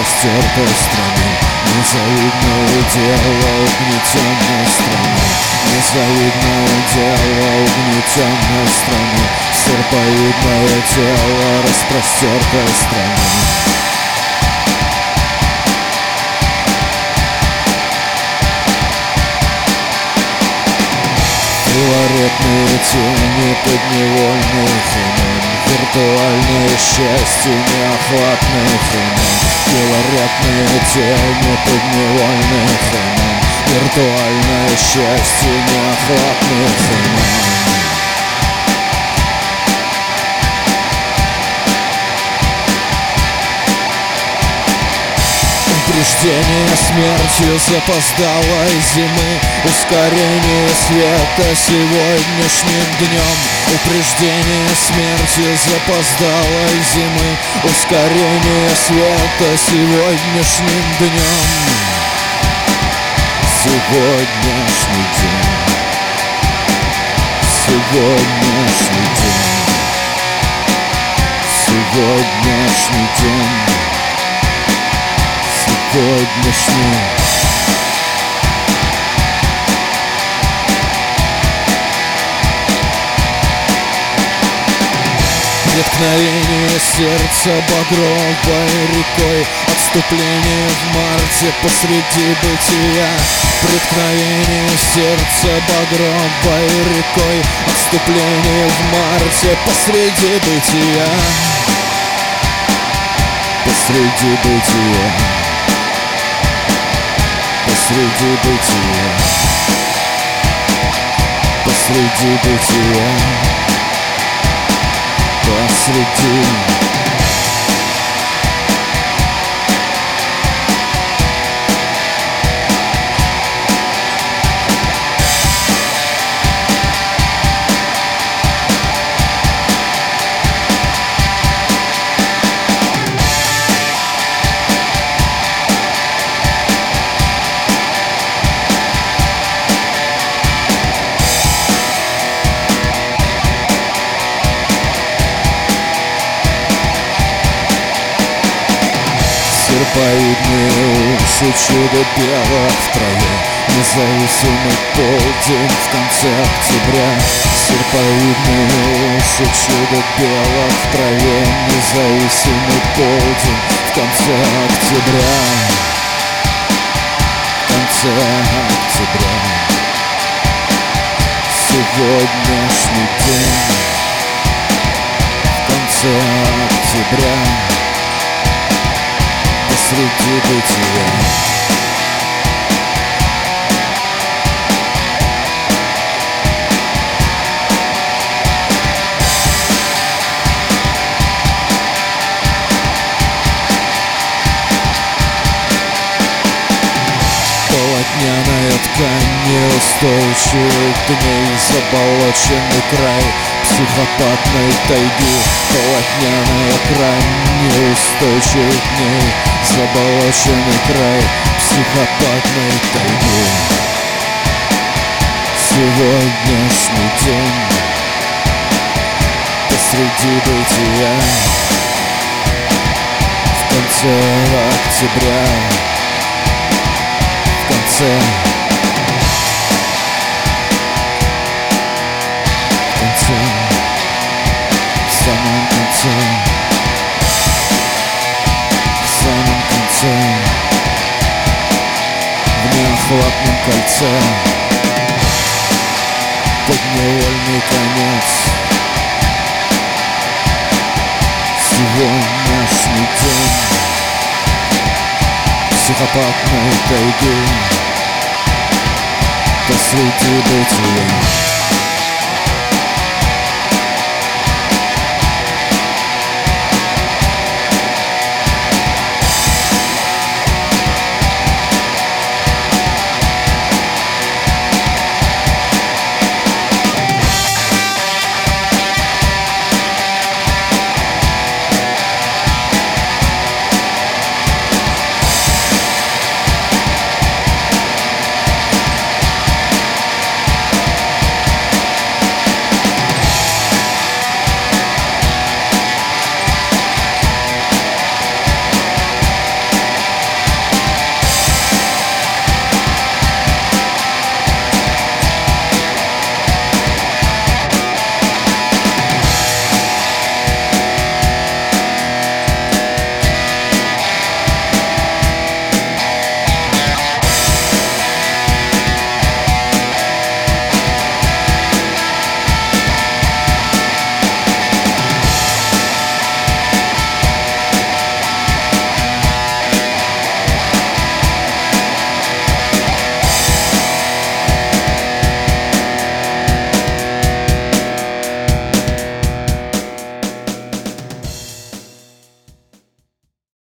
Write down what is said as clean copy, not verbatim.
распростертой стране. Незавидное дело угнетенной стране. Незавидное дело угнетенной стране. Серповидное тело распростертой стране. Филаретные тени подневольных имен, виртуальное счастье неохватных имен. Филаретные тени подневольных имен, виртуальное счастье неохватных имен. Упреждение смертью запоздалой зимы, ускорение света сегодняшним днем. Упреждение смертью запоздалой зимы, ускорение света сегодняшним днем. Сегодняшний день, сегодняшний день, сегодняшний день. Сегодняшний. Преткновение сердца багровой рекой, отступление в марте посреди бытия. Преткновение сердца багровой рекой, отступление в марте посреди бытия. Посреди бытия. Посреди бытия, посреди бытия, посреди. Серповидные уши, чудо бело в траве, независимый полдень в конце октября. Серповидные уши, чудо бело в траве, независимый полдень в конце октября. В конце октября. Сегодняшний день. В конце октября. Посреди бытия. Полотняная ткань неустойчивых дней, заболоченный край психопатной тайги. Полотняная ткань неустойчивых дней, заболоченный край психопатной тайги. Сегодняшний день посреди бытия. В конце октября. В конце. В конце. В самом конце. В самом конце. В неохватном кольце. Подневольный конец. Сегодняшний день психопатной тайги посреди бытия.